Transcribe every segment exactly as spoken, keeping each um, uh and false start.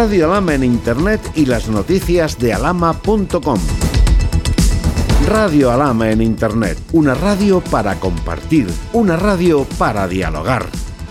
Radio Alhama en Internet y las noticias de alhama punto com. Radio Alhama en Internet, una radio para compartir, una radio para dialogar.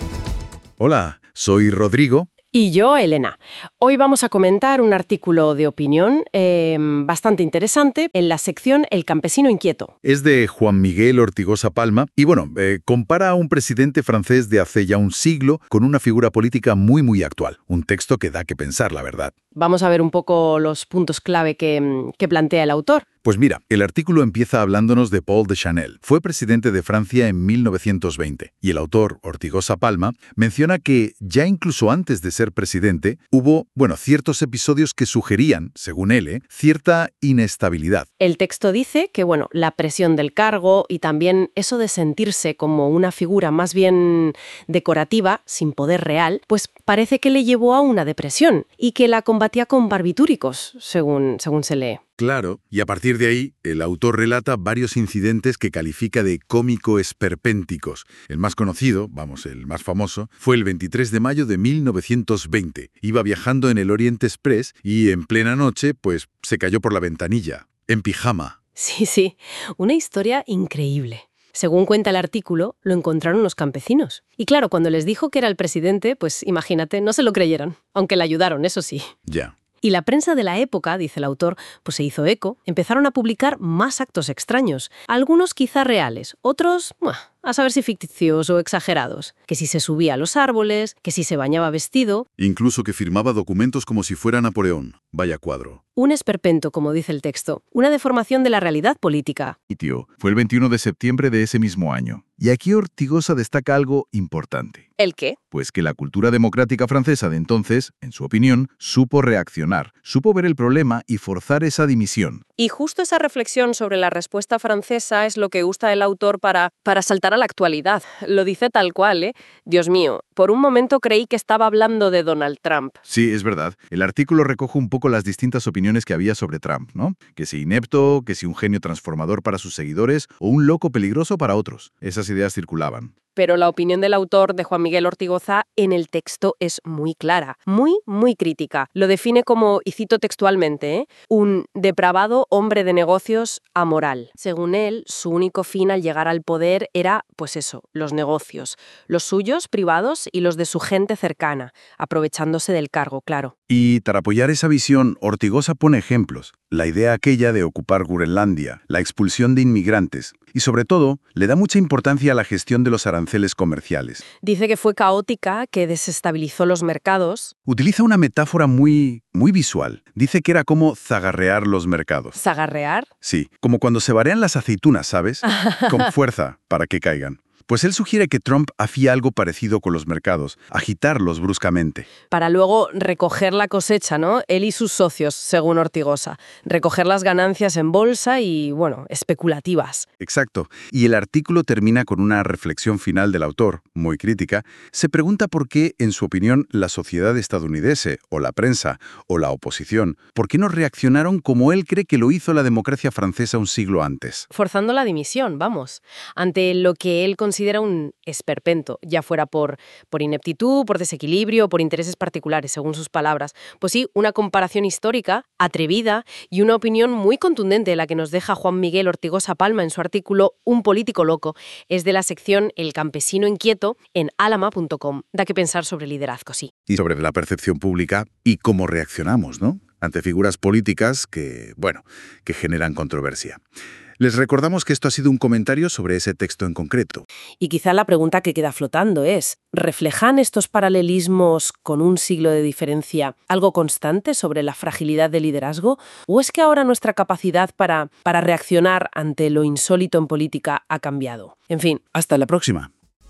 Hola, soy Rodrigo. Y yo, Elena. Hoy vamos a comentar un artículo de opinión eh, bastante interesante en la sección El campesino inquieto. Es de Juan Miguel Ortigosa Palma y, bueno, eh, compara a un presidente francés de hace ya un siglo con una figura política muy, muy actual. Un texto que da que pensar, la verdad. Vamos a ver un poco los puntos clave que, que plantea el autor. Pues mira, el artículo empieza hablándonos de Paul Deschanel. Fue presidente de Francia en mil novecientos veinte. Y el autor, Ortigosa Palma, menciona que ya incluso antes de ser presidente, hubo, bueno, ciertos episodios que sugerían, según él, ¿eh? cierta inestabilidad. El texto dice que, bueno, la presión del cargo y también eso de sentirse como una figura más bien decorativa, sin poder real, pues parece que le llevó a una depresión y que la combatía con barbitúricos, según, según se lee. Claro, y a partir de ahí, el autor relata varios incidentes que califica de cómico-esperpénticos. El más conocido, vamos, el más famoso, fue el veintitrés de mayo de mil novecientos veinte. Iba viajando en el Orient Express y en plena noche, pues, se cayó por la ventanilla, en pijama. Sí, sí, una historia increíble. Según cuenta el artículo, lo encontraron los campesinos. Y claro, cuando les dijo que era el presidente, pues imagínate, no se lo creyeron, aunque le ayudaron, eso sí. Ya. Y la prensa de la época, dice el autor, pues se hizo eco, empezaron a publicar más actos extraños, algunos quizá reales, otros, buah, a saber si ficticios o exagerados, que si se subía a los árboles, que si se bañaba vestido. Incluso que firmaba documentos como si fuera Napoleón. Vaya cuadro. Un esperpento, como dice el texto, una deformación de la realidad política. Y tío, fue el veintiuno de septiembre de ese mismo año. Y aquí Ortigosa destaca algo importante. ¿El qué? Pues que la cultura democrática francesa de entonces, en su opinión, supo reaccionar, supo ver el problema y forzar esa dimisión. Y justo esa reflexión sobre la respuesta francesa es lo que gusta el autor para, para saltar a la actualidad. Lo dice tal cual, ¿eh? Dios mío, por un momento creí que estaba hablando de Donald Trump. Sí, es verdad. El artículo recoge un poco las distintas opiniones que había sobre Trump, ¿no? Que si inepto, que si un genio transformador para sus seguidores o un loco peligroso para otros. Esas ideas circulaban. Pero la opinión del autor, de Juan Miguel Ortigosa, en el texto es muy clara, muy, muy crítica. Lo define como, y cito textualmente, ¿eh? un depravado hombre de negocios amoral. Según él, su único fin al llegar al poder era, pues eso, los negocios, los suyos, privados, y los de su gente cercana, aprovechándose del cargo, claro. Y para apoyar esa visión, Ortigosa pone ejemplos. La idea aquella de ocupar Groenlandia, la expulsión de inmigrantes y, sobre todo, le da mucha importancia a la gestión de los aranceles comerciales. Dice que fue caótica, que desestabilizó los mercados. Utiliza una metáfora muy, muy visual. Dice que era como zagarrear los mercados. ¿Zagarrear? Sí, como cuando se varean las aceitunas, ¿sabes? Con fuerza, para que caigan. Pues él sugiere que Trump hacía algo parecido con los mercados, agitarlos bruscamente. Para luego recoger la cosecha, ¿no? Él y sus socios, según Ortigosa. Recoger las ganancias en bolsa y, bueno, especulativas. Exacto. Y el artículo termina con una reflexión final del autor, muy crítica. Se pregunta por qué, en su opinión, la sociedad estadounidense, o la prensa, o la oposición, ¿por qué no reaccionaron como él cree que lo hizo la democracia francesa un siglo antes? Forzando la dimisión, vamos. Ante lo que él considera considera un esperpento, ya fuera por, por ineptitud, por desequilibrio, por intereses particulares, según sus palabras. Pues sí, una comparación histórica, atrevida y una opinión muy contundente la que nos deja Juan Miguel Ortigosa Palma en su artículo Un político loco. Es de la sección El campesino inquieto en alhama punto com. Da que pensar sobre liderazgo, sí. Y sobre la percepción pública y cómo reaccionamos, ¿no? Ante figuras políticas que, bueno, que generan controversia. Les recordamos que esto ha sido un comentario sobre ese texto en concreto. Y quizá la pregunta que queda flotando es, ¿reflejan estos paralelismos con un siglo de diferencia algo constante sobre la fragilidad del liderazgo? ¿O es que ahora nuestra capacidad para, para reaccionar ante lo insólito en política ha cambiado? En fin, hasta la próxima.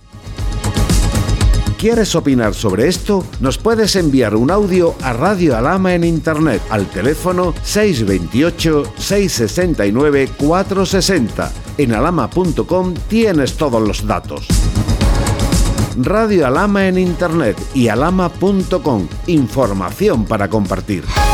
¿Quieres opinar sobre esto? Nos puedes enviar un audio a Radio Alhama en Internet al teléfono seis dos ocho, seis seis nueve, cuatro seis cero. En alhama punto com tienes todos los datos. Radio Alhama en Internet y alhama punto com. Información para compartir.